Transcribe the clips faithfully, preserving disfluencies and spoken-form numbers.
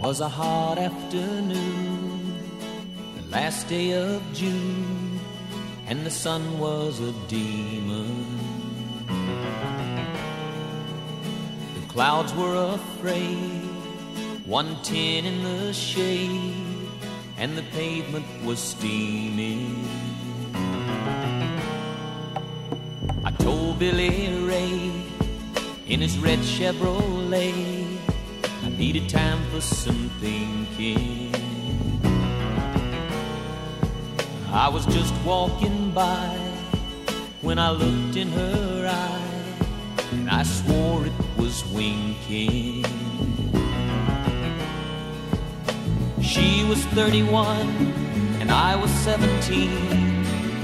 was a hot afternoon, the last day of June, and the sun was a demon. The clouds were afraid, one tin in the shade, and the pavement was steaming. I told Billy Ray in his red Chevrolet I needed time for some thinking. I was just walking by when I looked in her eye, and I swore it was winking. She was thirty-one and I was seventeen.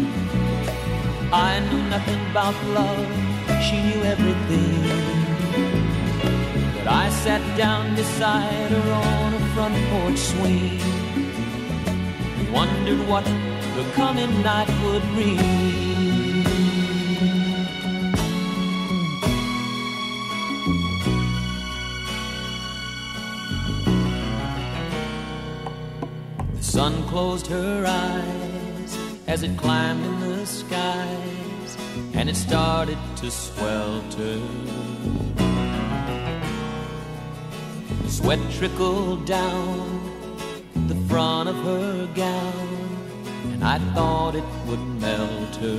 I knew nothing about love, she knew everything. But I sat down beside her on a front porch swing and wondered what the coming night would bring. The sun closed her eyes as it climbed in the skies, and it started to swelter. The sweat trickled down the front of her gown, and I thought it would melt her.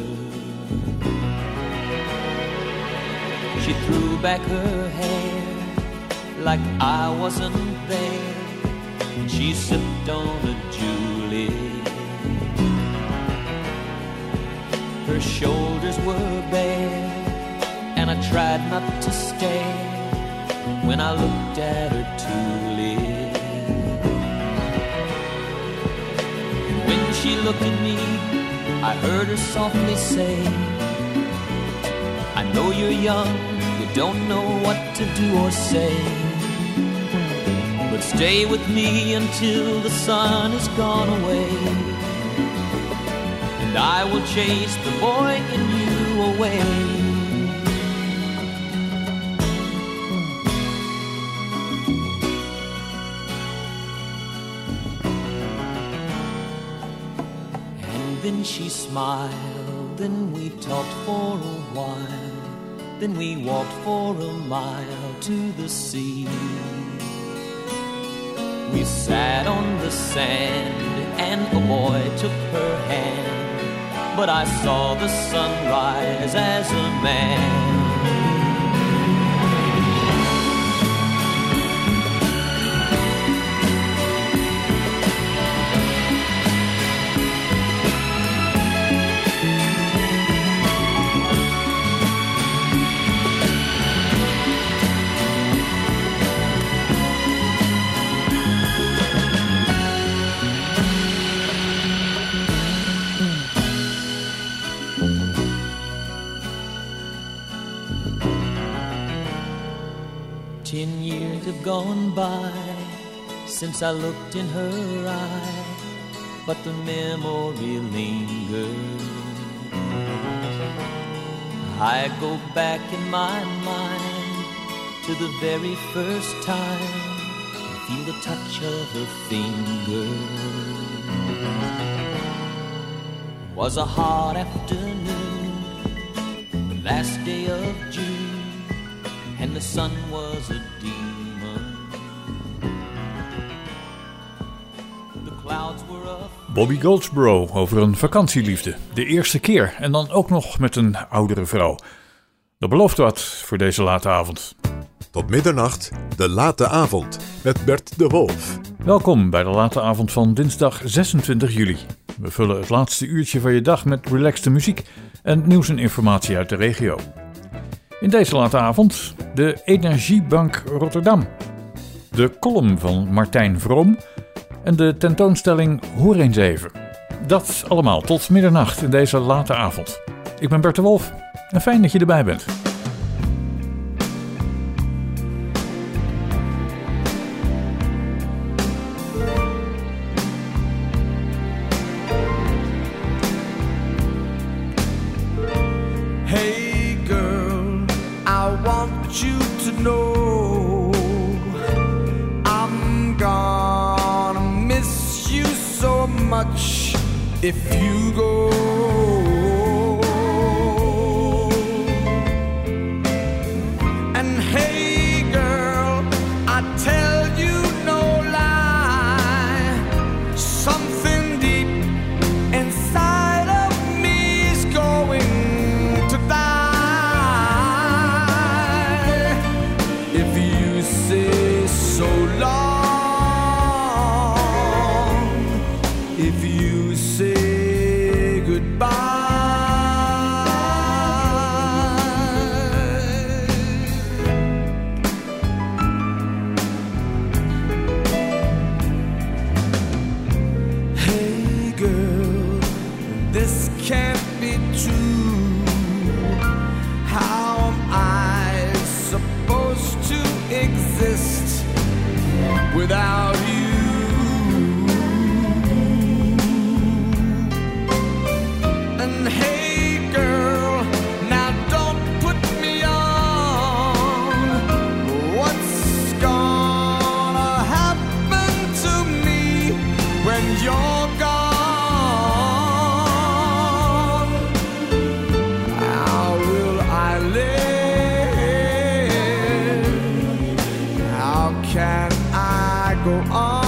She threw back her hair like I wasn't there, and she sipped on a Julie. Her shoulders were bare, and I tried not to stare when I looked at her tulip. When she looked at me, I heard her softly say, I know you're young, you don't know what to do or say, but stay with me until the sun has gone away, and I will chase the boy in you away. And then she smiled, then we talked for a while, then we walked for a mile to the sea. We sat on the sand and a boy took her hand, but I saw the sun rise as a man. Ten years have gone by since I looked in her eye, but the memory lingers. I go back in my mind to the very first time and feel the touch of her finger. It was a hot afternoon, the last day of June, and the sun was a demon. The clouds were up. Bobby Goldsboro over een vakantieliefde. De eerste keer en dan ook nog met een oudere vrouw. Dat belooft wat voor deze late avond. Tot middernacht, de late avond met Bert de Wolf. Welkom bij de late avond van dinsdag zesentwintig juli. We vullen het laatste uurtje van je dag met relaxte muziek en nieuws en informatie uit de regio. In deze late avond de Energiebank Rotterdam, de column van Martijn Vroom en de tentoonstelling Hoor eens even. Dat allemaal tot middernacht in deze late avond. Ik ben Bert de Wolf en fijn dat je erbij bent. You to know I'm gone. much if you go. And hey girl, I tell you no lie, something deep inside of me is going to die if you say so long. If you say goodbye. Hey girl, this can't be true. How am I supposed to exist without you? Hey girl, now don't put me on. What's gonna happen to me when you're gone? How will I live? How can I go on?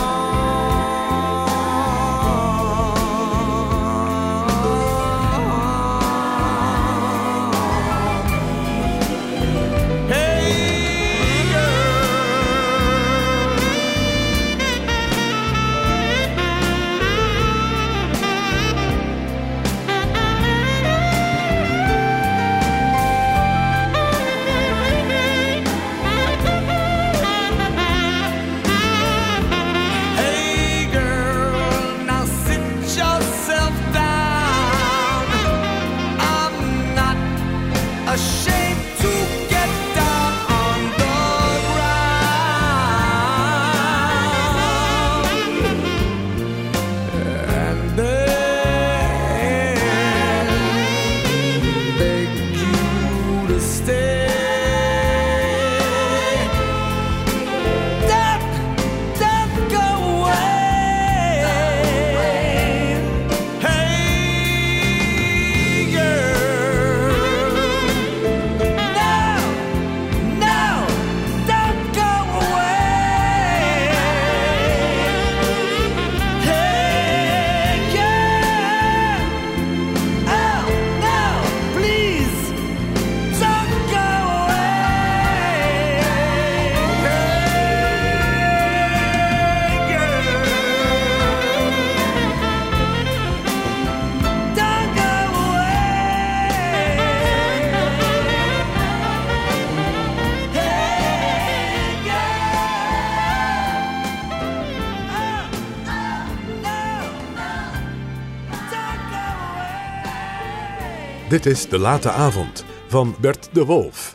Dit is De Late Avond van Bert de Wolf.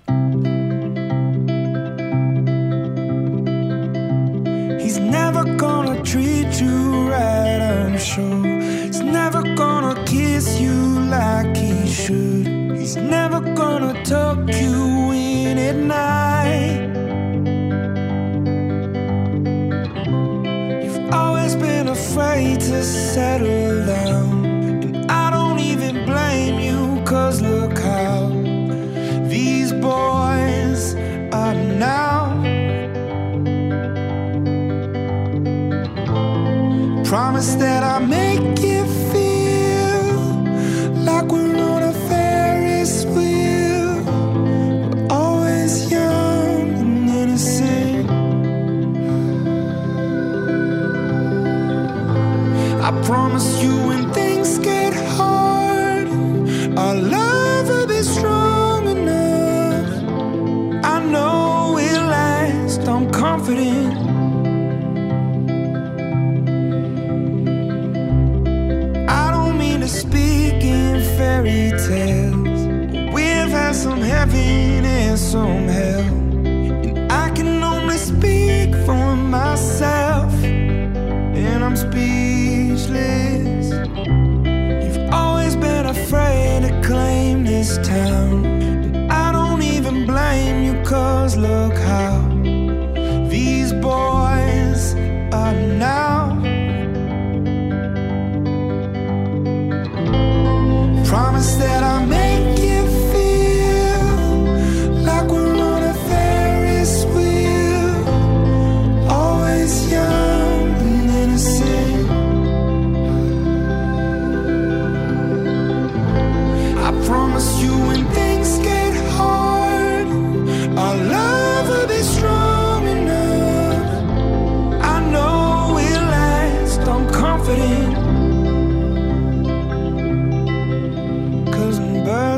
He's never gonna treat you right, I'm sure. He's never gonna kiss you like he should. He's never gonna tuck you in at night. You've always been afraid to settle down. I don't even blame you, 'cause look how these boys are now. Promise that I'll make you feel like we're on a Ferris wheel. We're always young and innocent. I promise you when things get hard, our love will be strong enough. I know we'll last, I'm confident. I don't mean to speak in fairy tales. We've had some heaven and some hell, and I can only speak for myself, and I'm speechless. You've always been afraid to claim this town, and I don't even blame you, 'cause look how these boys are now.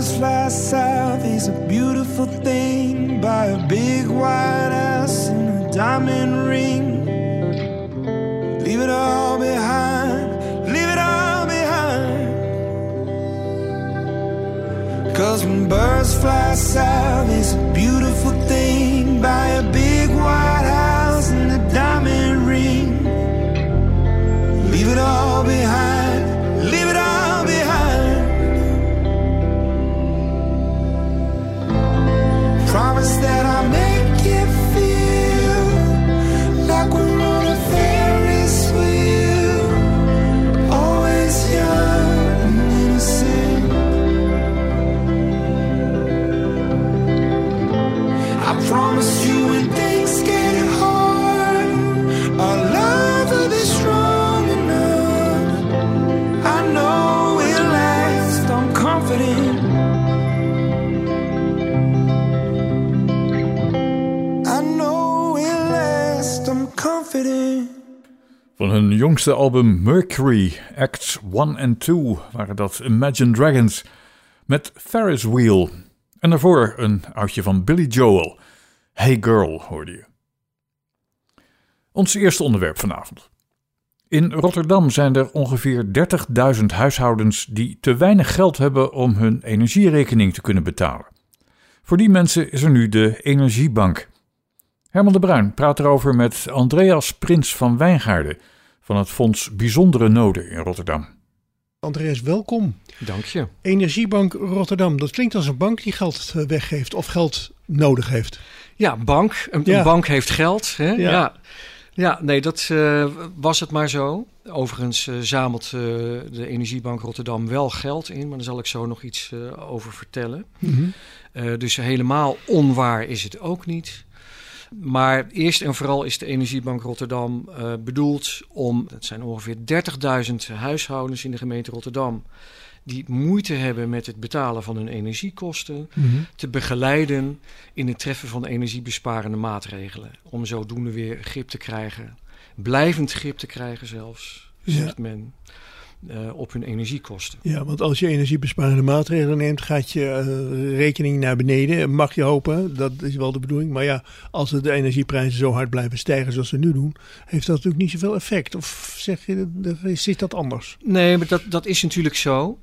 birds fly south, there's a beautiful thing by a big white house and a diamond ring. Leave it all behind, leave it all behind. 'Cause when birds fly south, there's a beautiful thing by a big white house and a diamond ring. Leave it all behind, leave it all behind. Promise that I'll make you feel like we're on a Ferris wheel, always young and innocent. I promise you when things get hard, our love will be strong enough. I know we'll last, I'm confident. I know we'll last, I'm confident. Van hun jongste album Mercury, Acts one en two, waren dat Imagine Dragons met Ferris Wheel. En daarvoor een oudje van Billy Joel, Hey Girl, hoorde je. Ons eerste onderwerp vanavond. In Rotterdam zijn er ongeveer dertigduizend huishoudens die te weinig geld hebben om hun energierekening te kunnen betalen. Voor die mensen is er nu de Energiebank. Herman de Bruin praat erover met Andreas Prins van Wijngaarden van het Fonds Bijzondere Noden in Rotterdam. Andreas, welkom. Dank je. Energiebank Rotterdam, dat klinkt als een bank die geld weggeeft of geld nodig heeft. Ja, bank. Een, Ja. een bank heeft geld. Hè? Ja. Ja. ja, nee, dat uh, was het maar zo. Overigens uh, zamelt uh, de Energiebank Rotterdam wel geld in, maar daar zal ik zo nog iets uh, over vertellen. Mm-hmm. Uh, dus helemaal onwaar is het ook niet. Maar eerst en vooral is de Energiebank Rotterdam uh, bedoeld om, het zijn ongeveer dertigduizend huishoudens in de gemeente Rotterdam, die moeite hebben met het betalen van hun energiekosten, Mm-hmm. te begeleiden in het treffen van energiebesparende maatregelen. Om zodoende weer grip te krijgen, blijvend grip te krijgen zelfs, zegt Ja. men, uh, op hun energiekosten. Ja, want als je energiebesparende maatregelen neemt, gaat je uh, rekening naar beneden. Mag je hopen, dat is wel de bedoeling. Maar ja, als de energieprijzen zo hard blijven stijgen zoals ze nu doen, heeft dat natuurlijk niet zoveel effect. Of zeg je, zit dat anders? Nee, maar dat, dat is natuurlijk zo.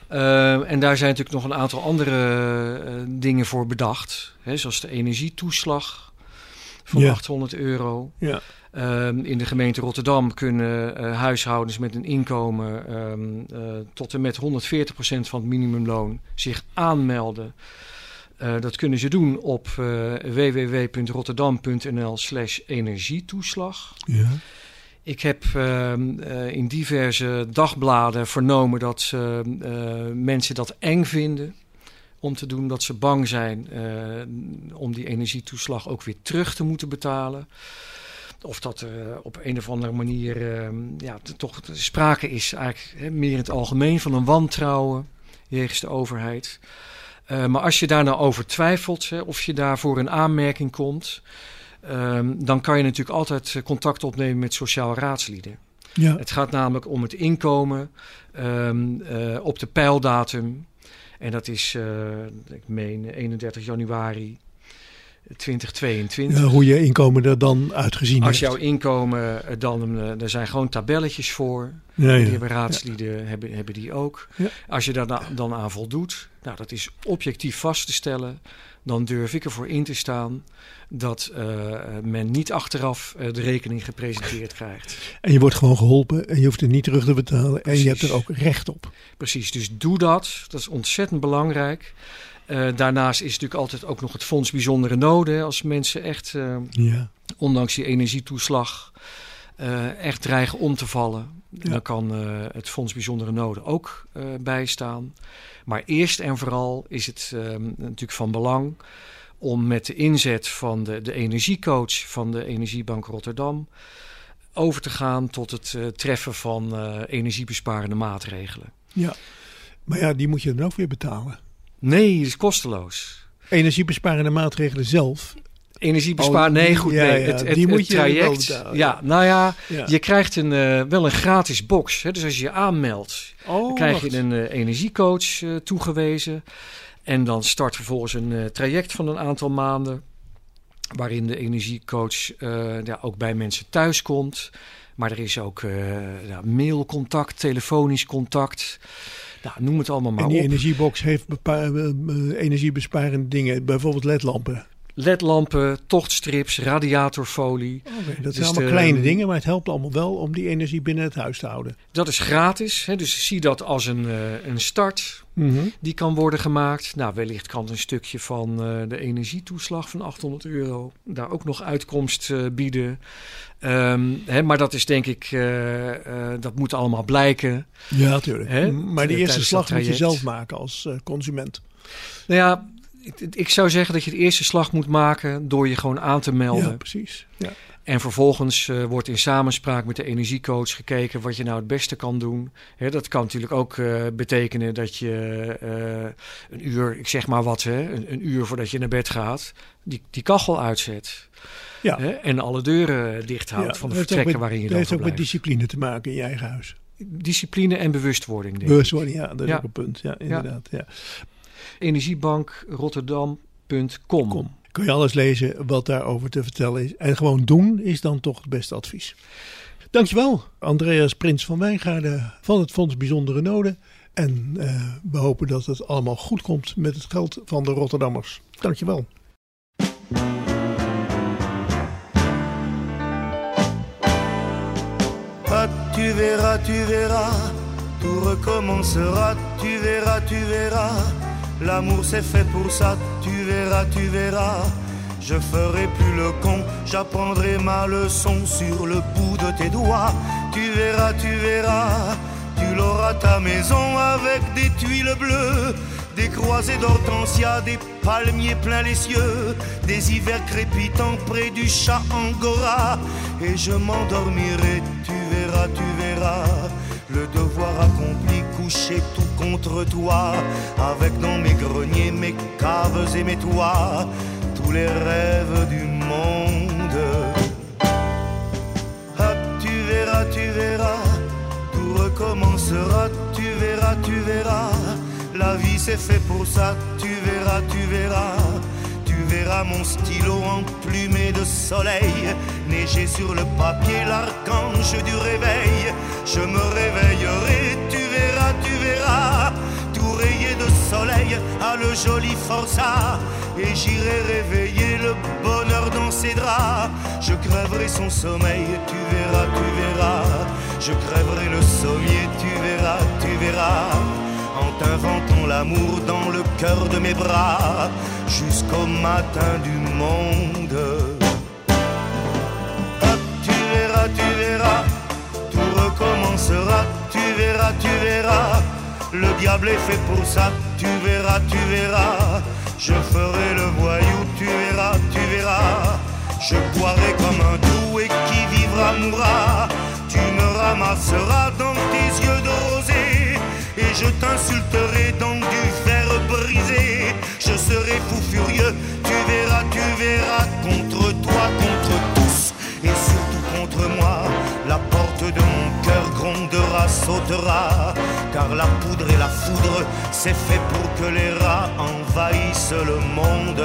Uh, en daar zijn natuurlijk nog een aantal andere uh, dingen voor bedacht. Hè, zoals de energietoeslag van Ja. achthonderd euro. Ja. Uh, in de gemeente Rotterdam kunnen uh, huishoudens met een inkomen um, uh, tot en met honderdveertig procent van het minimumloon zich aanmelden. Uh, dat kunnen ze doen op uh, w w w punt rotterdam punt n l slash energietoeslag. Ja. Ik heb uh, uh, in diverse dagbladen vernomen dat uh, uh, mensen dat eng vinden om te doen. Dat ze bang zijn uh, om die energietoeslag ook weer terug te moeten betalen. Of dat er uh, op een of andere manier uh, ja, t- toch sprake is eigenlijk hè, meer in het algemeen van een wantrouwen jegens de overheid. Uh, maar als je daar nou over twijfelt, hè, of je daarvoor een aanmerking komt, Um, dan kan je natuurlijk altijd contact opnemen met sociaal raadslieden. Ja. Het gaat namelijk om het inkomen um, uh, op de peildatum. En dat is, uh, ik meen, eenendertig januari tweeduizend tweeëntwintig. Ja, hoe je inkomen er dan uitgezien Als heeft. jouw inkomen uh, dan, uh, er zijn gewoon tabelletjes voor. Ja, ja. Die hebben raadslieden, ja. hebben, hebben die ook. Ja. Als je daar na, dan aan voldoet, nou, dat is objectief vast te stellen, dan durf ik ervoor in te staan dat uh, men niet achteraf uh, de rekening gepresenteerd krijgt. En je wordt gewoon geholpen en je hoeft het niet terug te betalen. Precies. En je hebt er ook recht op. Precies, dus doe dat. Dat is ontzettend belangrijk. Uh, daarnaast is natuurlijk altijd ook nog het Fonds Bijzondere Noden. Hè, als mensen echt, uh, Ja. ondanks die energietoeslag, uh, echt dreigen om te vallen. Ja. Dan kan uh, het Fonds Bijzondere Noden ook uh, bijstaan. Maar eerst en vooral is het uh, natuurlijk van belang om met de inzet van de, de energiecoach van de Energiebank Rotterdam over te gaan tot het uh, treffen van uh, energiebesparende maatregelen. Ja. Maar ja, die moet je dan ook weer betalen. Nee, dat is kosteloos. Energiebesparende maatregelen zelf Energiebespaar, Oh, nee, goed, ja, nee. ja, Het, het, die het moet je traject, wel betalen, ja, ja. nou ja, Ja. je krijgt een, uh, wel een gratis box. Hè? Dus als je je aanmeldt, Oh, dan krijg wacht. je een uh, energiecoach uh, toegewezen. En dan start vervolgens een uh, traject van een aantal maanden, waarin de energiecoach uh, ja, ook bij mensen thuis komt. Maar er is ook uh, ja, mailcontact, telefonisch contact. Nou, noem het allemaal maar En die op. energiebox heeft bepa- uh, uh, energiebesparende dingen, bijvoorbeeld ledlampen. L E D-lampen, tochtstrips, radiatorfolie. Okay, dat Dus zijn allemaal de- kleine dingen, maar het helpt allemaal wel om die energie binnen het huis te houden. Dat is gratis, hè? Dus zie dat als een, uh, een start Mm-hmm. die kan worden gemaakt. Nou, wellicht kan een stukje van uh, de energietoeslag van achthonderd euro daar ook nog uitkomst uh, bieden. Um, hè, maar dat is denk ik, uh, uh, dat moet allemaal blijken. Ja, natuurlijk. Hè? Maar de Tijdens eerste dat slag moet je traject. zelf maken als uh, consument. Nou ja, ik, ik zou zeggen dat je de eerste slag moet maken door je gewoon aan te melden. Ja, precies. Ja. En vervolgens uh, wordt in samenspraak met de energiecoach gekeken wat je nou het beste kan doen. Hè, dat kan natuurlijk ook uh, betekenen dat je uh, een uur, ik zeg maar wat, hè, een, een uur voordat je naar bed gaat, die, die kachel uitzet. Ja. Hè, en alle deuren dicht houdt Ja, van de dat heeft vertrekken ook met- waarin je Dat dan heeft ook met verblijft. discipline te maken in je eigen huis. Discipline en bewustwording, denk ik. Bewustwording, ja, dat is Ja. ook een punt. Ja, inderdaad. Ja. energiebank rotterdam punt com. Kom. Kun je alles lezen wat daarover te vertellen is. En gewoon doen is dan toch het beste advies. Dankjewel, Andreas Prins van Wijngaarden van het Fonds Bijzondere Noden. En uh, we hopen dat het allemaal goed komt met het geld van de Rotterdammers. Dankjewel. Ah, tu verras, tu verras, tout recommencera, tu verras, tu verras. L'amour c'est fait pour ça, tu verras, tu verras. Je ferai plus le con, j'apprendrai ma leçon sur le bout de tes doigts. Tu verras, tu verras, tu l'auras ta maison avec des tuiles bleues, des croisées d'hortensia, des palmiers plein les cieux, des hivers crépitants près du chat Angora. Et je m'endormirai, tu verras, tu verras, le devoir accompli, couché tout contre toi, avec dans mes greniers, mes caves et mes toits, tous les rêves du monde. Ah, tu verras, tu verras, tout recommencera, tu verras, tu verras, la vie c'est fait pour ça, tu verras, tu verras. Tu verras mon stylo emplumé de soleil, neiger sur le papier l'archange du réveil. Je me réveillerai, tu verras, tu verras, tout rayé de soleil à le joli forçat. Et j'irai réveiller le bonheur dans ses draps. Je crèverai son sommeil, tu verras, tu verras. Je crèverai le sommier, tu verras, tu verras. En t'inventant l'amour dans le cœur de mes bras, jusqu'au matin du monde. Hop, tu verras, tu verras, tout recommencera, tu verras, tu verras. Le diable est fait pour ça, tu verras, tu verras. Je ferai le voyou, tu verras, tu verras. Je boirai comme un doux et qui vivra mourra. Tu me ramasseras dans tes yeux de rosée et je t'insulterai dans du fer brisé. Je serai fou furieux, tu verras, tu verras. Contre toi, contre tous et surtout contre moi. La porte de mon cœur grondera, sautera. Car la poudre et la foudre, c'est fait pour que les rats envahissent le monde.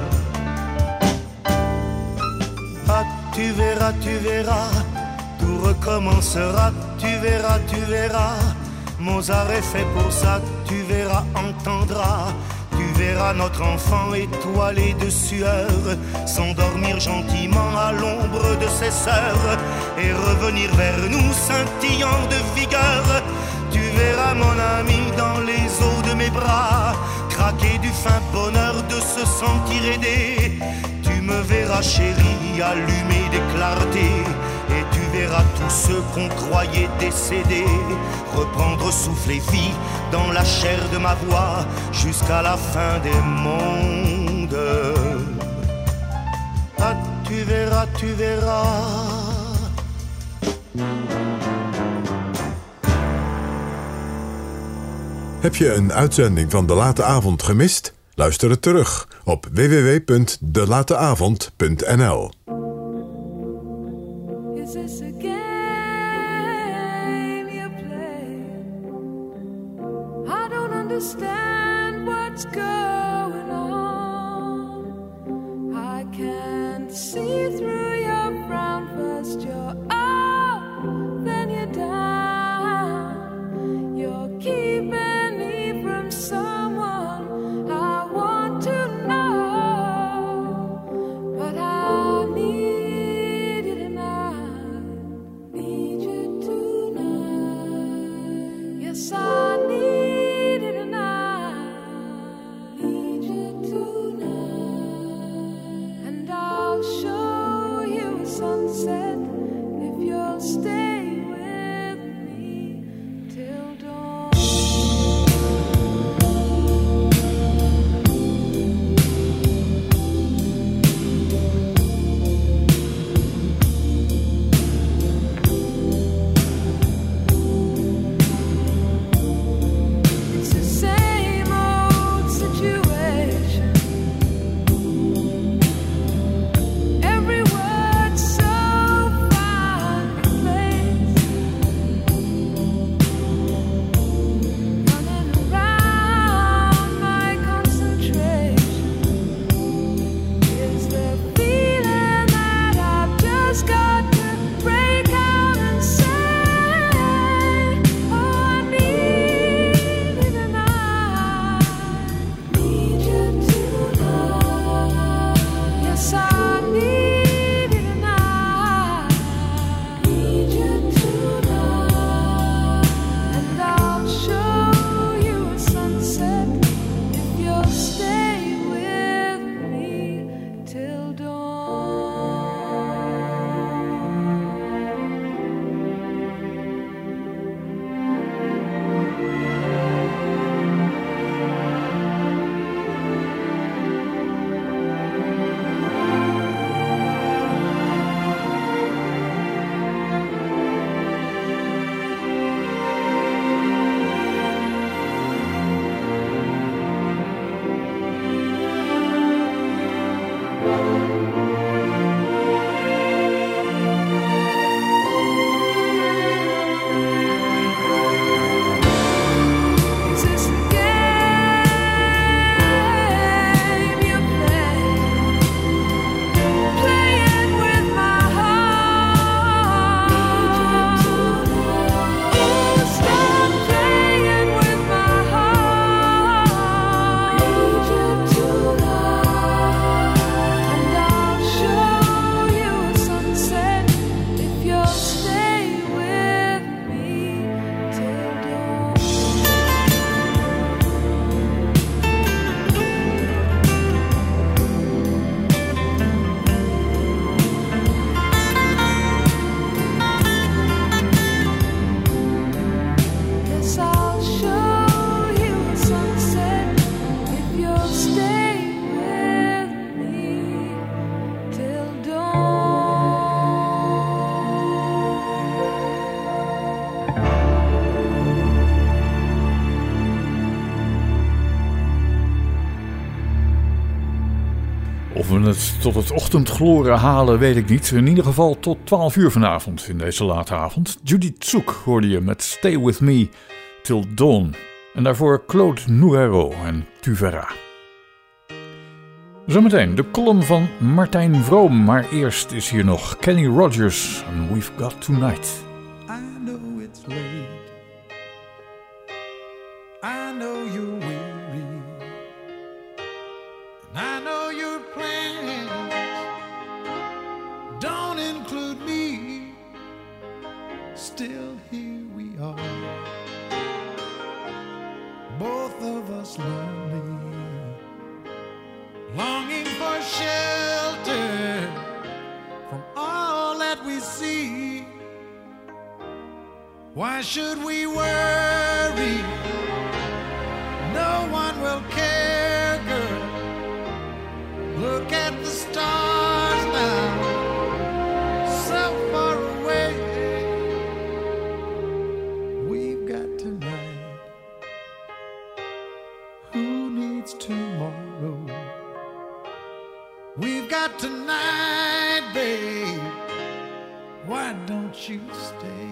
Ah, tu verras, tu verras, tout recommencera, tu verras, tu verras. Mozart est fait pour ça, tu verras, entendras. Tu verras notre enfant étoilé de sueur s'endormir gentiment à l'ombre de ses sœurs et revenir vers nous scintillant de vigueur. Tu verras mon ami dans les eaux de mes bras craquer du fin bonheur de se sentir aidé. Tu me verras chérie allumé des clartés et tu verras tous ceux qu'on croyait décédés reprendre souffle et vie dans la chair de ma voix jusqu'à la fin des mondes. Ah, tu verras, tu verras. Heb je een uitzending van De Late Avond gemist? Luister het terug op w w w punt de late avond punt n l. Is this a game you play? I don't understand what's going on. I can't see through your frown. First you're up, then you're down. You're keeping me from someone I want to know, but I need you tonight. Need you tonight. Yes, I need you tonight. Need you tonight. And I'll show you a sunset if you'll stay with me till dawn. It's the same old situation. Every word so finely placed. Running around my concentration is the feeling that I've just got to break out and say, oh, I need you tonight. Need you tonight. Yes, I need you tonight. Need you tonight. And I'll show you a sunset if you'll stay with me till dawn. Is this a game you play? Playing with my heart. Oh, stop playing with my heart. And I'll show you a sunset if you'll stay with me till dawn. Yes, I'll show you a sunset if you'll stay with me till Of we het tot het ochtendgloren halen, weet ik niet. In ieder geval tot twaalf uur vanavond in deze late avond. Judith Zoek hoorde je met Stay With Me Till Dawn. En daarvoor Claude Nougaro en Tu verras. Zometeen de column van Martijn Vroom. Maar eerst is hier nog Kenny Rogers en We've Got Tonight. I know it's late. I know you're weary. And I know your plans don't include me. Still here we are. Both of us lonely. Longing for shelter from all that we see. Why should we worry? No one will care, girl. Look at the stars now, so far away. We've got tonight. Who needs tomorrow? tomorrow. We've got tonight, babe. Why don't you stay?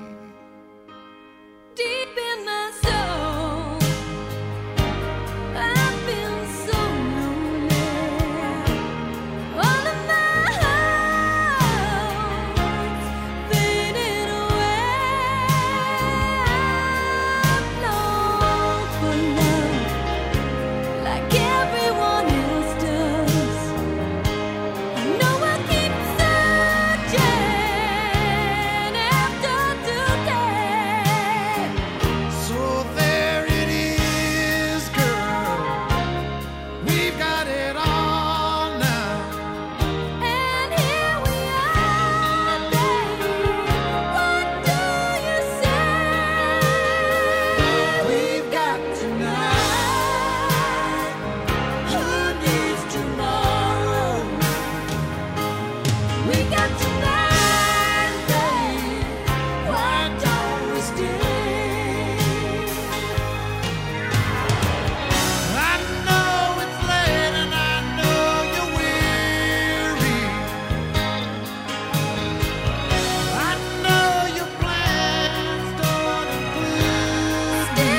Deep in my soul, I've been so lonely. All of my hopes faded away. I've longed for love like everyone else does. I know I keep searching after today. So there it is, girl. We've got it all now. And here we are, baby. What do you say? We've got tonight. Who needs tomorrow? We got tonight, babe. Why don't we stay? I know it's late and I know you're weary. I know your plans don't include me.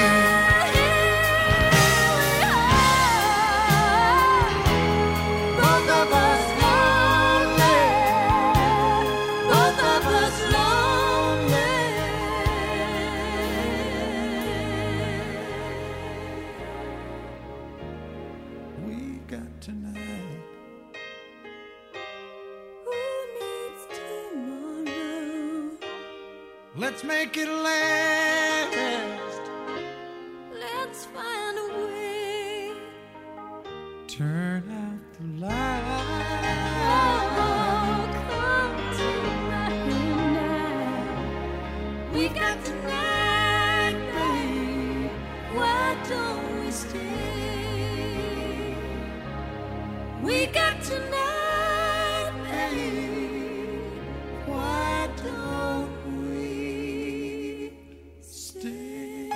Both of us lonely. Both of us lonely. We got tonight. Who needs tomorrow? Let's make it last. Let's find a way. Turn out the light. Oh, come tonight now. We got tonight, babe. Why don't we stay? We got tonight, babe. Why don't we stay?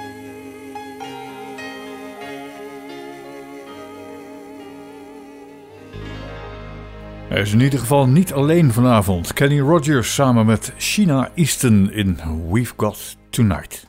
Hij is in ieder geval niet alleen vanavond. Kenny Rogers samen met Sheena Easton in We've Got Tonight.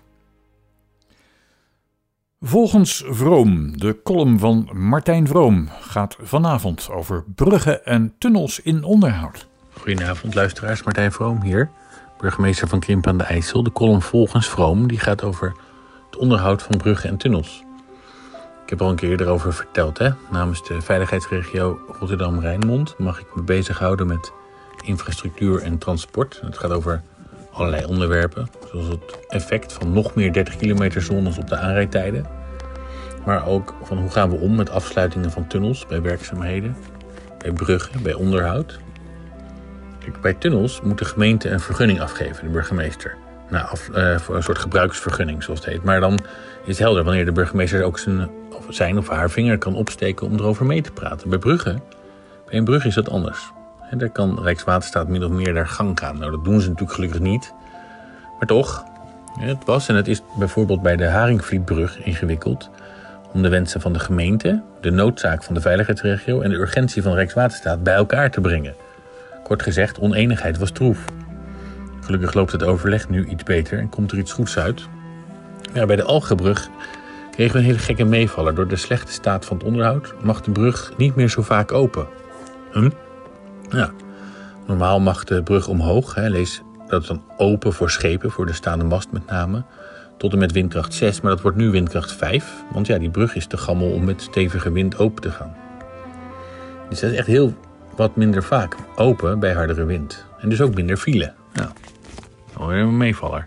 Volgens Vroom, de column van Martijn Vroom, gaat vanavond over bruggen en tunnels in onderhoud. Goedenavond luisteraars, Martijn Vroom hier, burgemeester van Krimpen aan de IJssel. De column Volgens Vroom die gaat over het onderhoud van bruggen en tunnels. Ik heb al een keer eerder over verteld, hè. Namens de veiligheidsregio Rotterdam-Rijnmond mag ik me bezighouden met infrastructuur en transport. Het gaat over allerlei onderwerpen, zoals het effect van nog meer dertig kilometer zones op de aanrijdtijden. Maar ook van hoe gaan we om met afsluitingen van tunnels bij werkzaamheden, bij bruggen, bij onderhoud. Kijk, bij tunnels moet de gemeente een vergunning afgeven, de burgemeester. Nou, af, uh, voor een soort gebruiksvergunning, zoals het heet. Maar dan is het helder wanneer de burgemeester ook zijn of, zijn of haar vinger kan opsteken om erover mee te praten. Bij bruggen, bij een brug is dat anders. En daar kan Rijkswaterstaat min of meer naar gang gaan. Nou, dat doen ze natuurlijk gelukkig niet. Maar toch, het was en het is bijvoorbeeld bij de Haringvlietbrug ingewikkeld om de wensen van de gemeente, de noodzaak van de veiligheidsregio en de urgentie van Rijkswaterstaat bij elkaar te brengen. Kort gezegd, oneenigheid was troef. Gelukkig loopt het overleg nu iets beter en komt er iets goeds uit. Ja, bij de Algebrug kregen we een hele gekke meevaller. Door de slechte staat van het onderhoud mag de brug niet meer zo vaak open. Hm? Ja, normaal mag de brug omhoog. Hè, lees dat is dan open voor schepen, voor de staande mast met name. Tot en met windkracht zes, maar dat wordt nu windkracht vijf. Want ja, die brug is te gammel om met stevige wind open te gaan. Dus dat is echt heel wat minder vaak open bij hardere wind. En dus ook minder file. Nou, alweer een meevaller.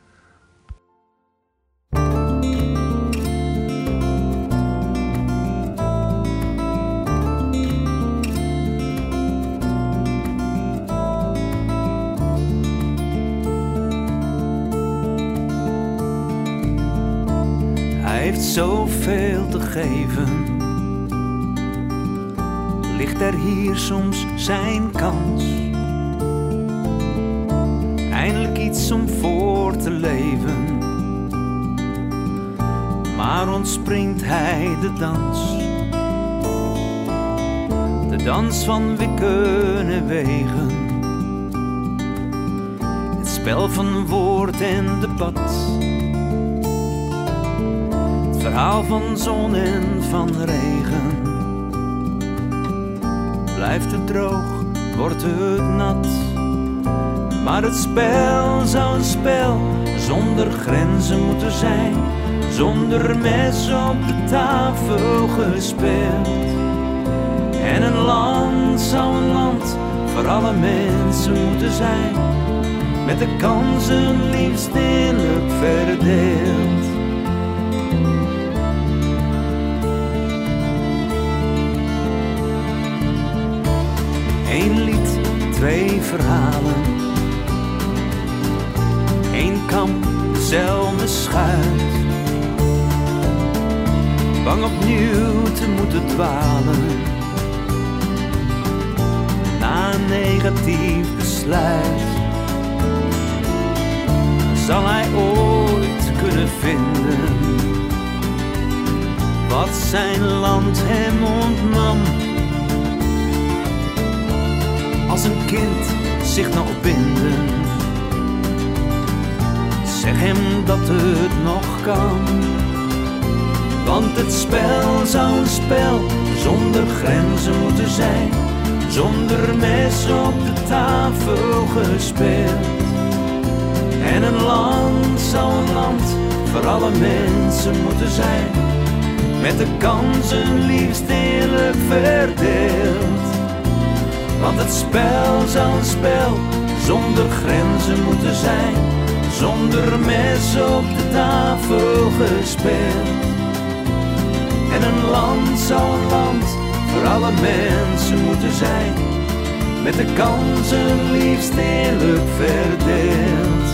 Hij heeft zoveel te geven. Ligt er hier soms zijn kans? Eindelijk iets om voor te leven. Maar ontspringt hij de dans? De dans van wikken en wegen. Het spel van woord en debat. Het verhaal van zon en van regen. Blijft het droog, wordt het nat. Maar het spel zou een spel zonder grenzen moeten zijn. Zonder mes op de tafel gespeeld. En een land zou een land voor alle mensen moeten zijn. Met de kansen liefst eerlijk verdeeld. Eén lied, twee verhalen. Eén kamp, dezelfde schuit. Bang opnieuw te moeten dwalen. Na een negatief besluit. Zal hij ooit kunnen vinden wat zijn land hem ontnam? Als een kind zich nog binden. Zeg hem dat het nog kan. Want het spel zou een spel zonder grenzen moeten zijn. Zonder mes op de tafel gespeeld. En een land zou een land voor alle mensen moeten zijn. Met de kansen liefst eerlijk verdeeld. Want het spel zou een spel zonder grenzen moeten zijn. Zonder mes op de tafel gespeeld. En een land zou een land voor alle mensen moeten zijn. Met de kansen liefst eerlijk verdeeld.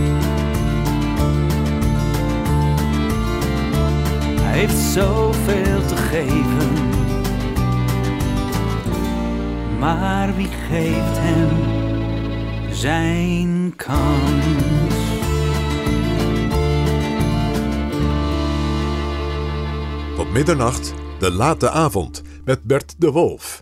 Hij heeft zoveel te geven. Maar wie geeft hem zijn kans? Tot middernacht, de late avond, met Bert de Wolf.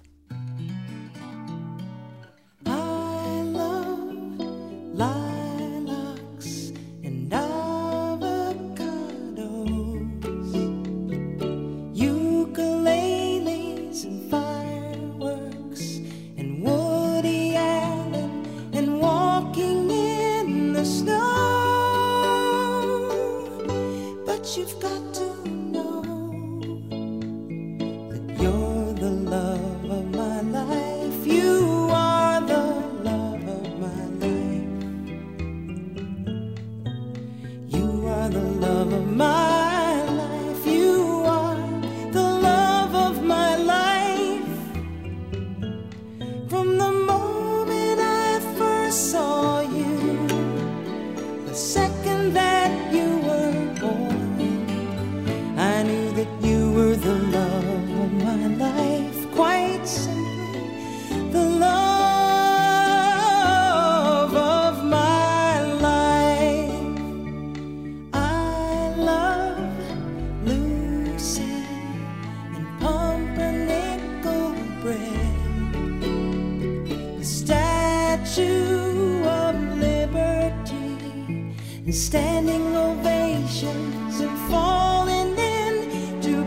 Standing ovations and falling into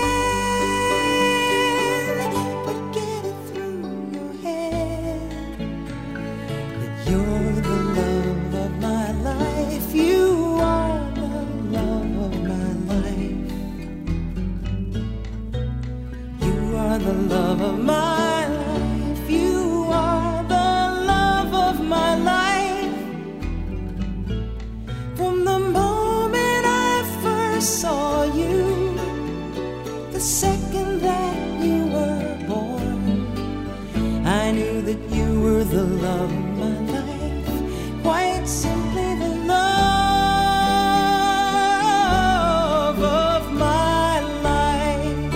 bed. But get it through your head that you're the love of my life. You are the love of my life. You are the love of my life. You are the love of my life. Saw you the second that you were born. I knew that you were the love of my life. Quite simply the love of my life.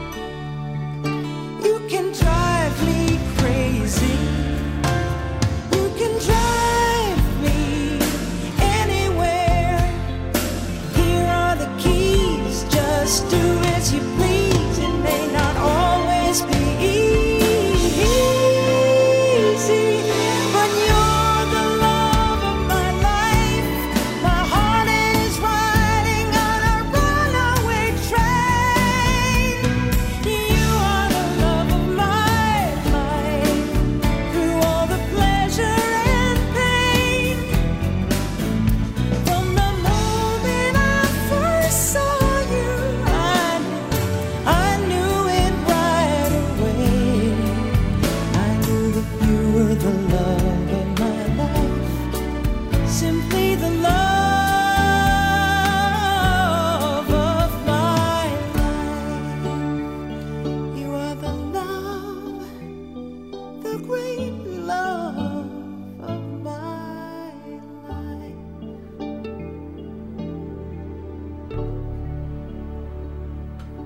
You can drive me crazy. You can drive me anywhere. Here are the just do as you please. It may not always be easy.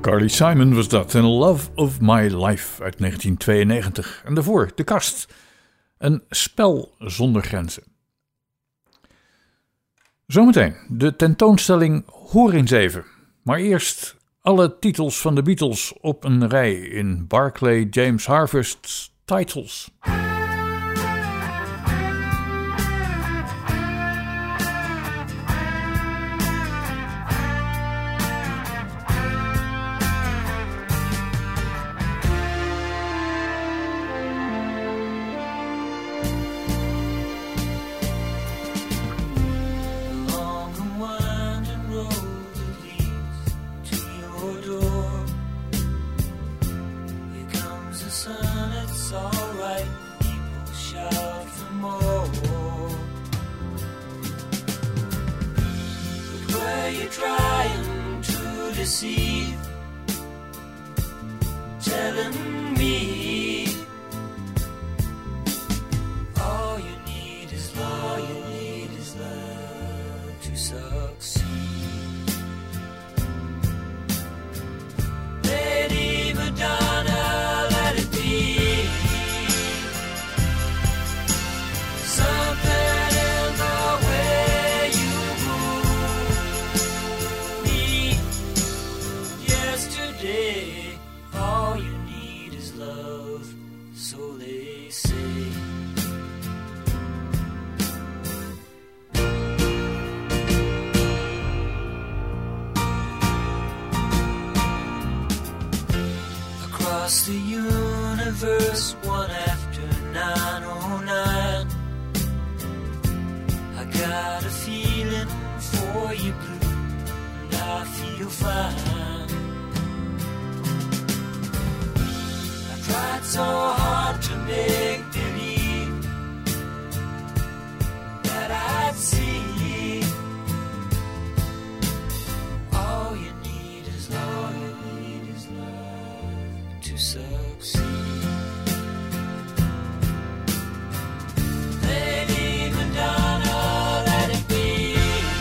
Carly Simon was dat en Love of My Life uit negentien tweeënnegentig. En daarvoor De Kast, een spel zonder grenzen. Zometeen de tentoonstelling Hoor eens even. Maar eerst alle titels van de Beatles op een rij in Barclay James Harvest's Titles. Deceive, telling me all you need is love, all you need is love to succeed. Lady Madonna, let it be something in the way you move me. Yesterday, all you need is love, so they say. Across the universe, one after nine oh nine, I got a feeling for you, blue, and I feel fine. Tried so hard to make believe that I'd see all you need is love, all you need is love to succeed. Lady Madonna, let it be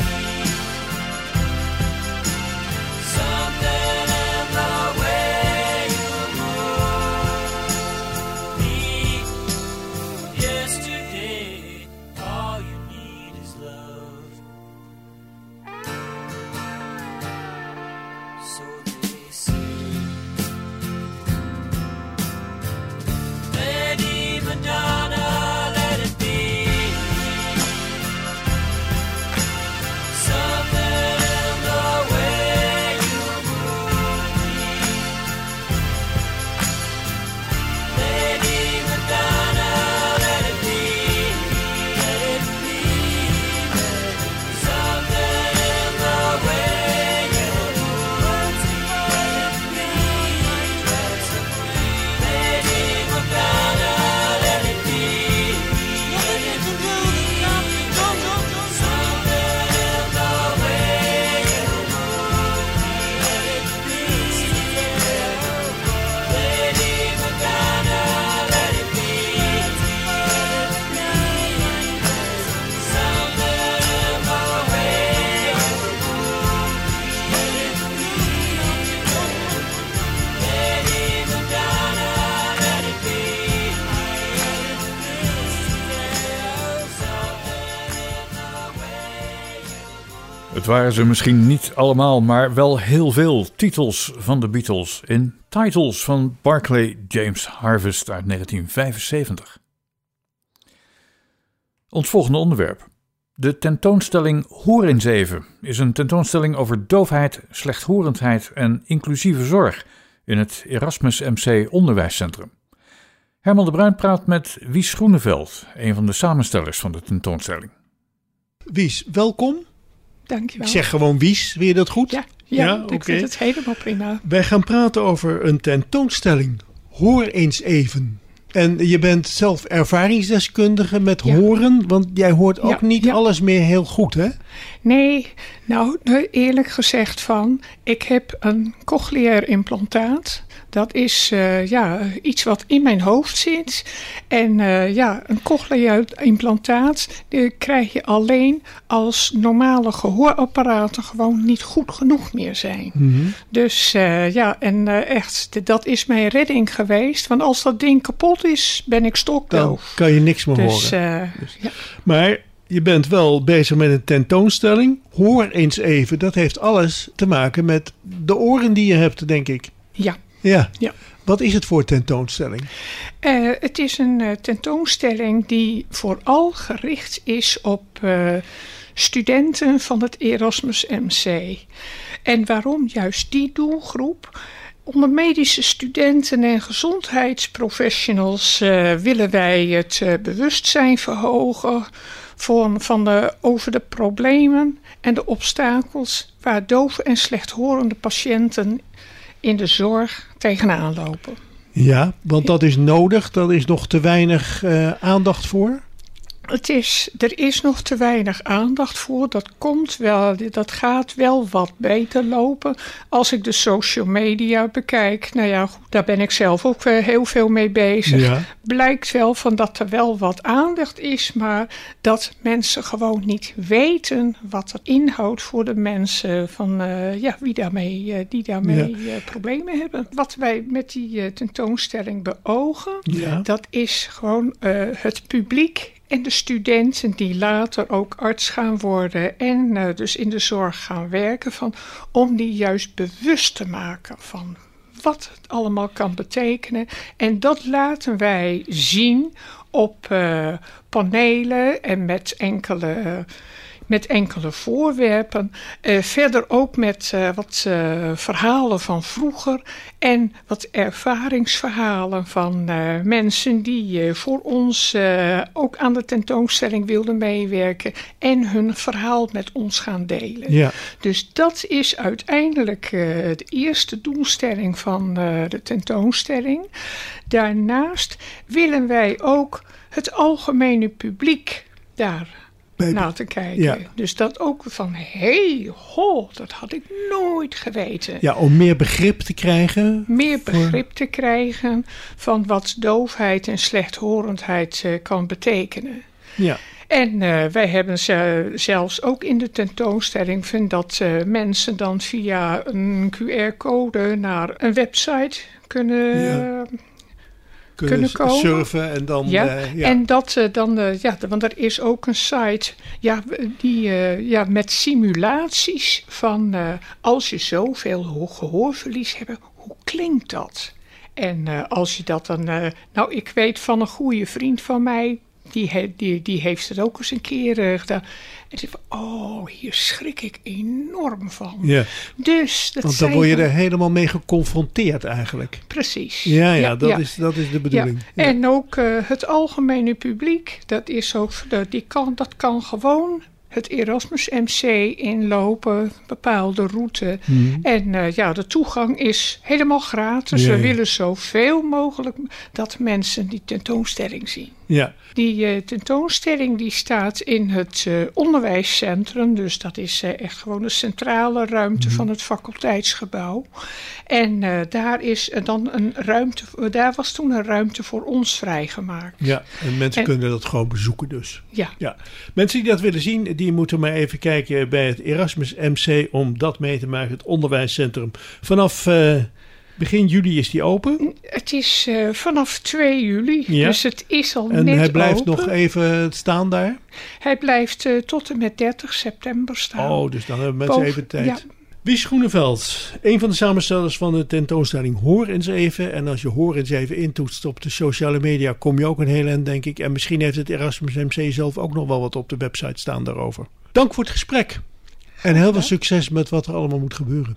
something in the way you move me. Yesterday, all you need is love, so they say. Lady Madonna, let it be something in the way you move me. Lady Madonna, let it be, let it be, let it be something in the way you move me. Let it be, let it be, Lady Madonna, let it be, let it be, something in the way you move me. Let it be, Lady Madonna, let it be, something in the way you move me. Let it be, Lady Madonna, let it be, Het waren ze misschien niet allemaal, maar wel heel veel titels van de Beatles in Titles van Barclay James Harvest uit negentien vijfenzeventig. Ons volgende onderwerp. De tentoonstelling Hoor eens even is een tentoonstelling over doofheid, slechthorendheid en inclusieve zorg in het Erasmus M C Onderwijscentrum. Herman de Bruin praat met Wies Groeneveld, een van de samenstellers van de tentoonstelling. Wies, welkom. Dankjewel. Ik zeg gewoon Wies, wil je dat goed? Ja, ja, Ja, ik oké. vind het helemaal prima. Wij gaan praten over een tentoonstelling. Hoor eens even. En je bent zelf ervaringsdeskundige met Ja. horen, want jij hoort ook Ja, niet ja. alles meer heel goed, hè? Nee, nou nou, eerlijk gezegd van, ik heb een cochleair implantaat. Dat is uh, ja, iets wat in mijn hoofd zit. En uh, ja, een cochleair implantaat die krijg je alleen als normale gehoorapparaten gewoon niet goed genoeg meer zijn. Mm-hmm. Dus uh, ja, en uh, echt, dat is mijn redding geweest. Want als dat ding kapot is, ben ik Dan stokdoof. kan je niks meer Dus, horen. uh, Dus- ja. Maar je bent wel bezig met een tentoonstelling. Hoor eens even, dat heeft alles te maken met de oren die je hebt, denk ik. Ja. Ja. Ja. Wat is het voor tentoonstelling? Uh, het is een uh, tentoonstelling die vooral gericht is op uh, studenten van het Erasmus M C. En waarom juist die doelgroep? Onder medische studenten en gezondheidsprofessionals uh, willen wij het uh, bewustzijn verhogen van, van de, over de problemen en de obstakels waar dove en slechthorende patiënten in de zorg tegenaan lopen. Ja, want dat is nodig. Daar is nog te weinig uh, aandacht voor. Het is, er is nog te weinig aandacht voor. Dat komt wel, dat gaat wel wat beter lopen. Als ik de social media bekijk, nou ja, goed, daar ben ik zelf ook heel veel mee bezig. Ja. Blijkt wel van dat er wel wat aandacht is, maar dat mensen gewoon niet weten wat het inhoudt voor de mensen van uh, ja, wie daarmee, uh, die daarmee Ja. uh, problemen hebben. Wat wij met die uh, tentoonstelling beogen, Ja. dat is gewoon uh, het publiek en de studenten die later ook arts gaan worden en uh, dus in de zorg gaan werken, van, om die juist bewust te maken van wat het allemaal kan betekenen. En dat laten wij zien op uh, panelen en met enkele, uh, met enkele voorwerpen. Uh, verder ook met uh, wat uh, verhalen van vroeger en wat ervaringsverhalen van uh, mensen die uh, voor ons uh, ook aan de tentoonstelling wilden meewerken en hun verhaal met ons gaan delen. Ja. Dus dat is uiteindelijk uh, de eerste doelstelling van uh, de tentoonstelling. Daarnaast willen wij ook het algemene publiek daar Bij- laten kijken. Ja. Dus dat ook van, hé, hey, ho, dat had ik nooit geweten. Ja, om meer begrip te krijgen. Meer begrip te krijgen van wat doofheid en slechthorendheid uh, kan betekenen. Ja. En uh, wij hebben ze zelfs ook in de tentoonstelling van dat uh, mensen dan via een Q R-code naar een website kunnen, Ja. uh, Kunnen, kunnen komen. surfen en dan... Ja, uh, ja. en dat uh, dan, uh, ja, want er is ook een site ja, die, uh, ja, met simulaties van uh, als je zoveel ho- gehoorverlies hebt, hoe klinkt dat? En uh, als je dat dan, uh, nou ik weet van een goede vriend van mij, die, he, die, die heeft het ook eens een keer uh, gedaan. En ze van, oh, hier schrik ik enorm van. Ja. Dus dat Want dan zijn word je dan- er helemaal mee geconfronteerd eigenlijk. Precies. Ja, ja, dat, Is, dat is de bedoeling. Ja. Ja. En ook uh, het algemene publiek, dat, is ook, dat, die kan, dat kan gewoon het Erasmus M C inlopen, bepaalde route. Hmm. En uh, ja, de toegang is helemaal gratis. Ja, We ja. willen zoveel mogelijk dat mensen die tentoonstelling zien. Ja. Die uh, tentoonstelling die staat in het uh, onderwijscentrum. Dus dat is uh, echt gewoon de centrale ruimte Mhm. van het faculteitsgebouw. En uh, daar, is, uh, dan een ruimte, uh, daar was toen een ruimte voor ons vrijgemaakt. Ja, en mensen En- kunnen dat gewoon bezoeken dus. Ja. Ja. Mensen die dat willen zien, die moeten maar even kijken bij het Erasmus M C om dat mee te maken. Het onderwijscentrum. Vanaf uh, begin juli is die open. Het is uh, vanaf twee juli, Ja. dus het is al En net hij blijft open. nog even staan daar. Hij blijft uh, tot en met dertig september staan. Oh, dus dan hebben mensen Boven- even tijd. ja. Wies Groeneveld, een van de samenstellers van de tentoonstelling Hoor eens even. En als je Hoor eens even intoetst op de sociale media, kom je ook een heel eind, denk ik. En misschien heeft het Erasmus M C zelf ook nog wel wat op de website staan daarover. Dank voor het gesprek. En heel veel succes met wat er allemaal moet gebeuren.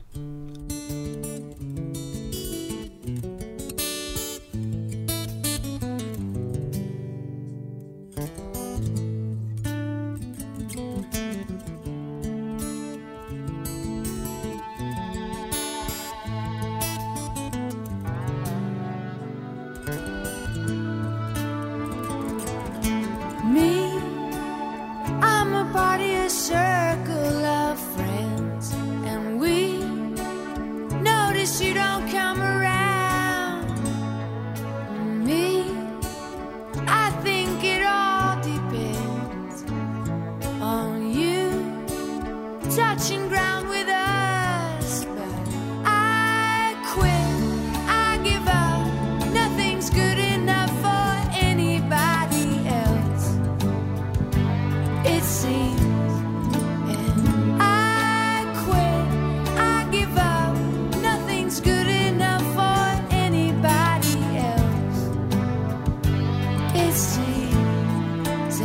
Notice you don't come around me. I think it all depends on you touching ground with us. But I quit, I give up. Nothing's good enough for anybody else, it seems. And I quit, I give up. Nothing's good enough for anybody else, it seems.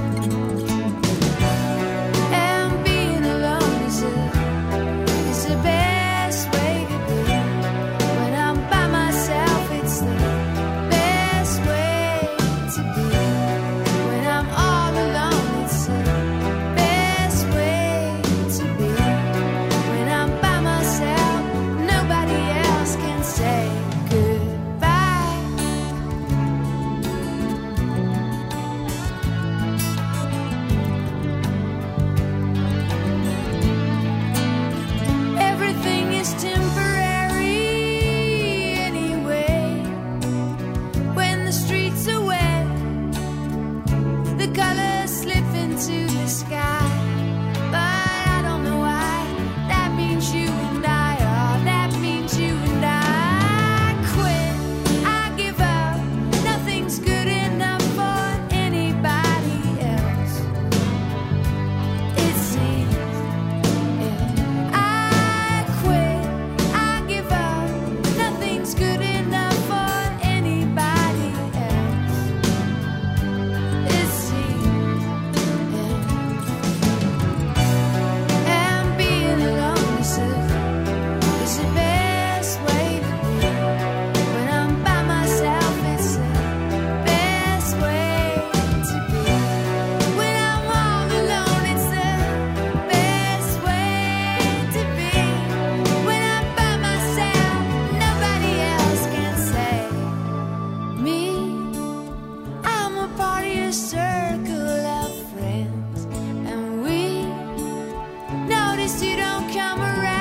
And being alone is a, is the best way to be. When I'm by myself, it's the best way to be. When I'm all alone, it's the best way to be. When I'm by myself, nobody else can say goodbye. Everything is temporary anyway. When the streets are wet, the colors slip into the sky. But I don't know why. That means you and I, oh, that means you and I. I quit, I give up. Nothing's good enough for anybody else, it seems. Yeah. I quit, I give up. Nothing's good enough for anybody else, it seems. Yeah. And being alone is the, is the best way to be. When I'm by myself, it's the best way to be. When I'm all alone, it's the best way to be. When I'm by myself, nobody else can say me. I'm a part of your circle of friends, and we notice you don't come around.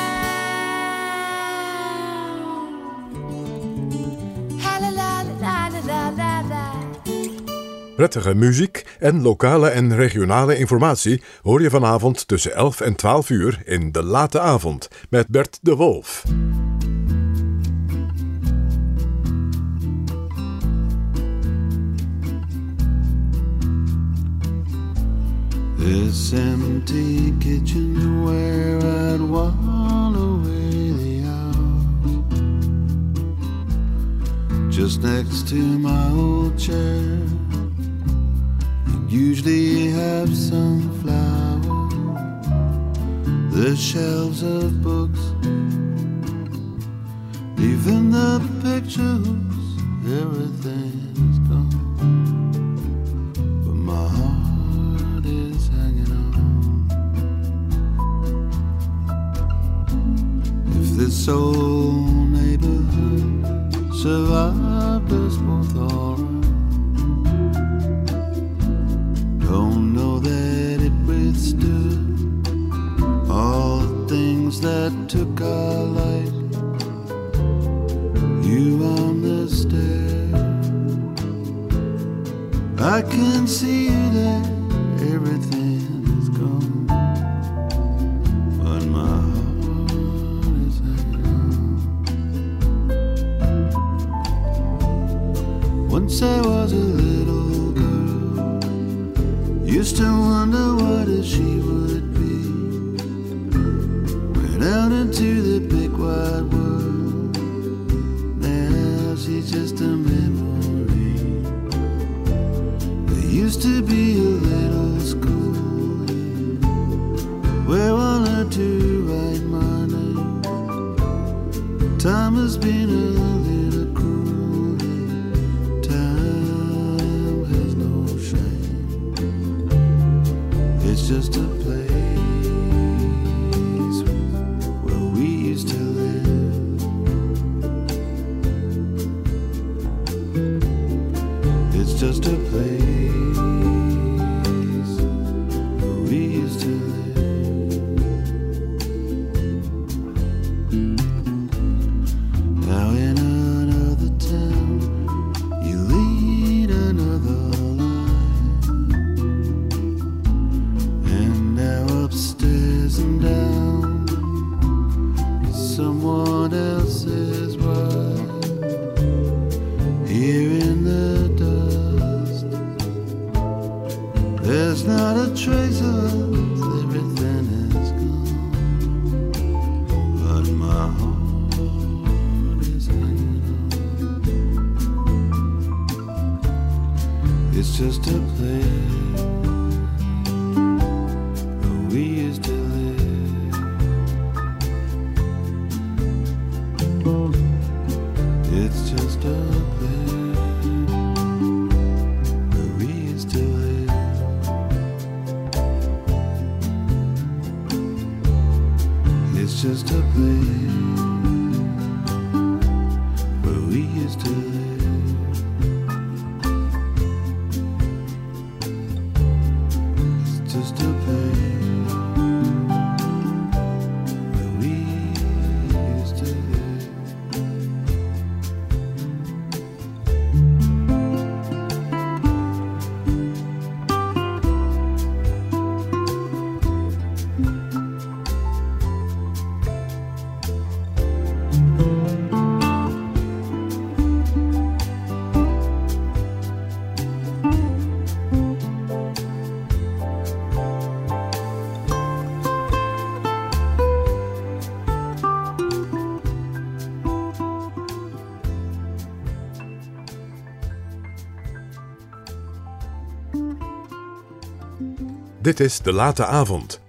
Ha la la la la la la la. Prettige muziek en lokale en regionale informatie hoor je vanavond tussen elf en twaalf uur in De Late Avond met Bert de Wolf. This empty kitchen's where I'd while away the hours. Just next to my old chair, you'd usually have some flowers. The shelves of books, even the pictures, everything's gone. But my heart is hanging on. If this old neighborhood survived us both alright, don't know that it withstood all the things that took our life. You on the stair, I can see that everything is gone, but my heart is hanging on. Once I was a little girl, used to wonder what a she would be. Went out into the big wide world, now she's just a memory. There used to be a little school where one or two write my name. Time has been a little cruel, time has no shame. It's just a place where we used to live. It's just a place where we used to live. It's just a place where we used to live. It's just a place where we used to live. It's just a place where we used to live. Just a place where we used to live. Dit is De Late Avond.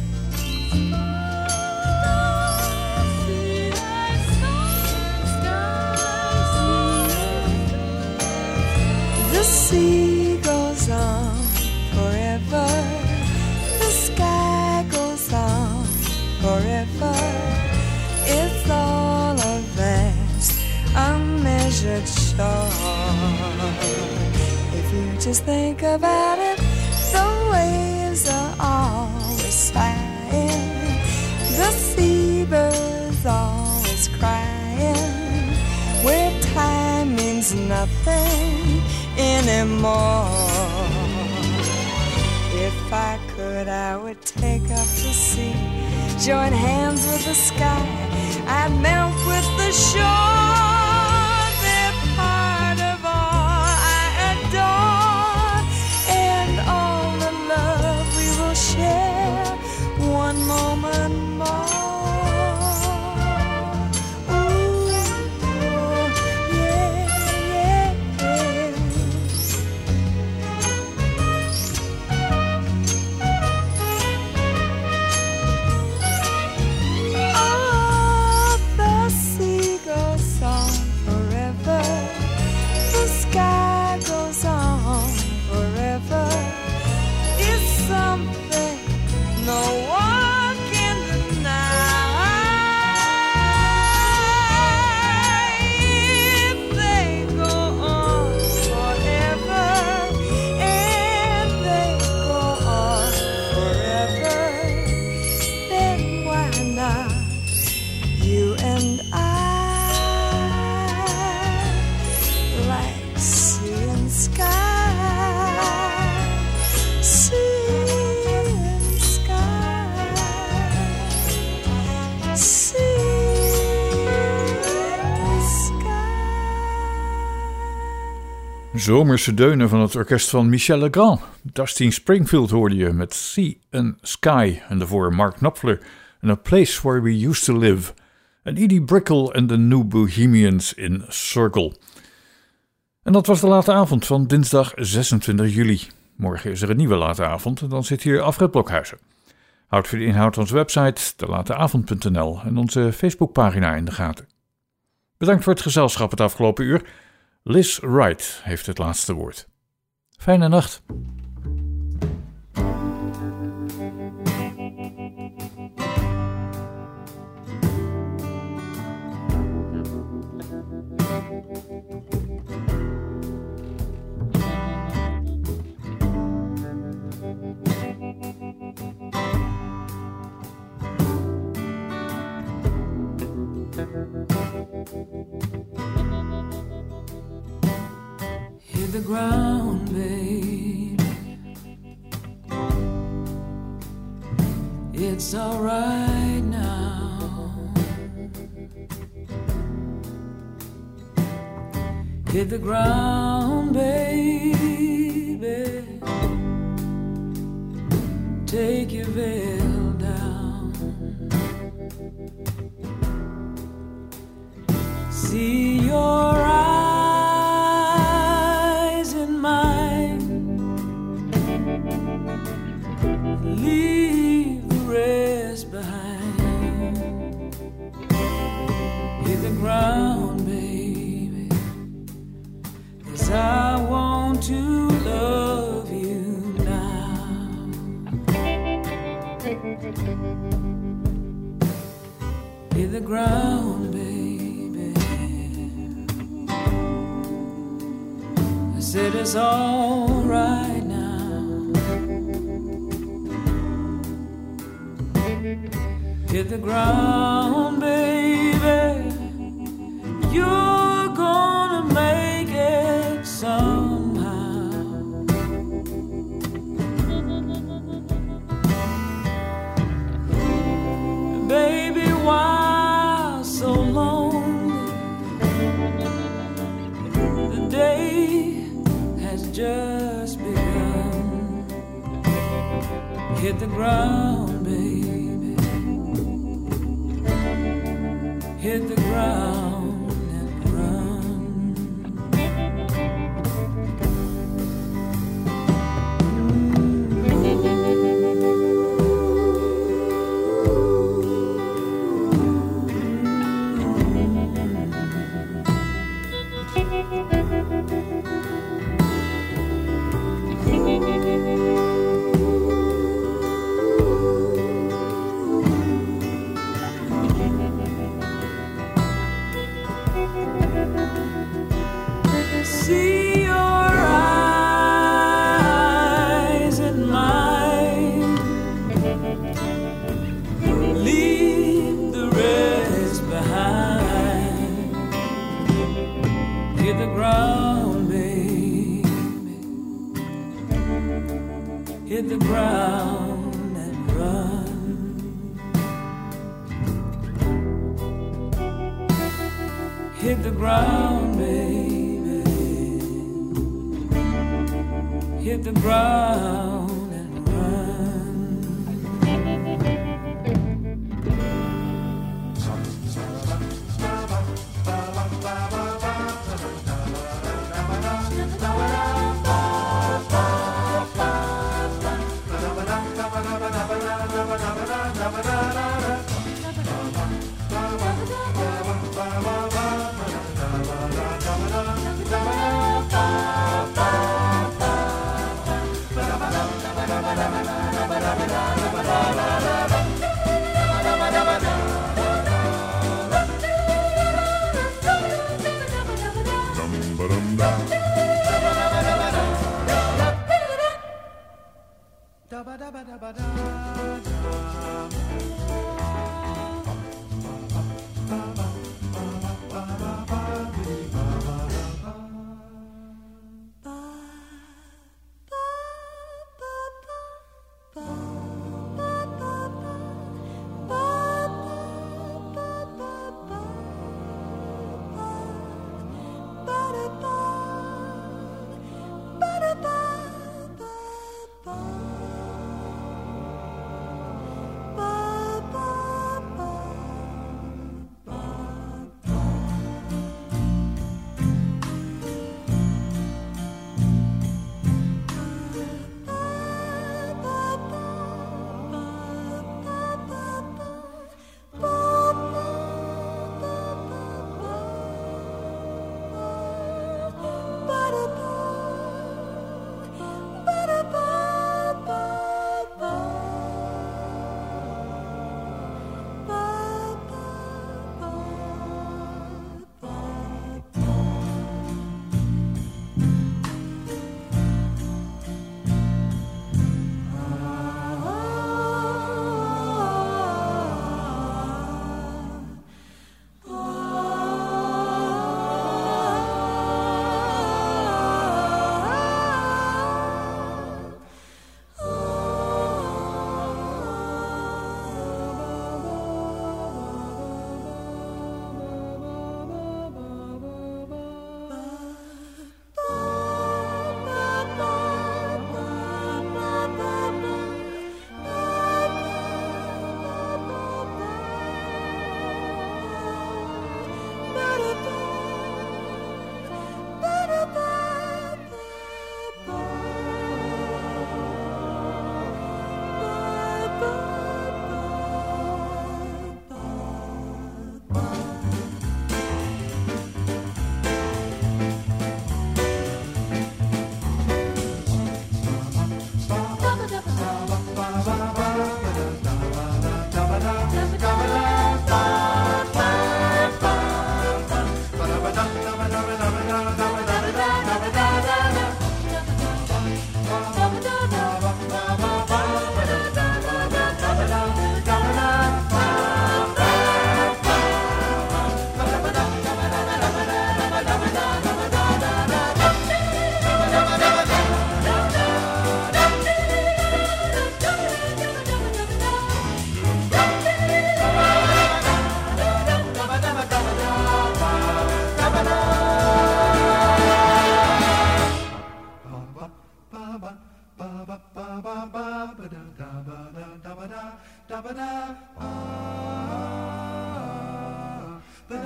The sea goes on forever. The sky goes on forever. It's all a vast, unmeasured shore. If you just think about it, the waves are always sighing. The seabirds always crying. Where time means nothing anymore. If I could, I would take up the sea, join hands with the sky. I'd melt with the shore. They're part of all I adore, and all the love we will share one moment more. Zomerse deunen van het orkest van Michel Legrand. Dusty Springfield hoorde je met Sea and Sky. En daarvoor Mark Knopfler en A Place Where We Used to Live. En Edie Brickell en de New Bohemians in Circle. En dat was de late avond van dinsdag zesentwintig juli. Morgen is er een nieuwe late avond en dan zit hier Alfred Blokhuizen. Houd voor de inhoud onze website de late avond punt n l en onze Facebookpagina in de gaten. Bedankt voor het gezelschap het afgelopen uur. Liz Wright heeft het laatste woord. Fijne nacht. Hit the ground, babe. It's all right now. Hit the ground, baby. Take your veil down. See your eyes in mine. hit the ground, baby, 'cause I want to love you now. Hit the ground, baby. I said it's all right now. Hit the ground, baby. You're gonna make it somehow. Baby, why so long? The day has just begun. Hit the ground, baby. Hit the ground and run. See your eyes in mine. Leave the rest behind. Hit the ground, baby. Hit the ground and run. Hit the ground, baby. Hit the ground and run.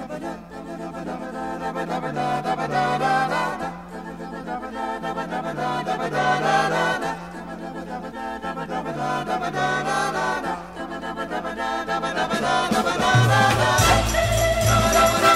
Da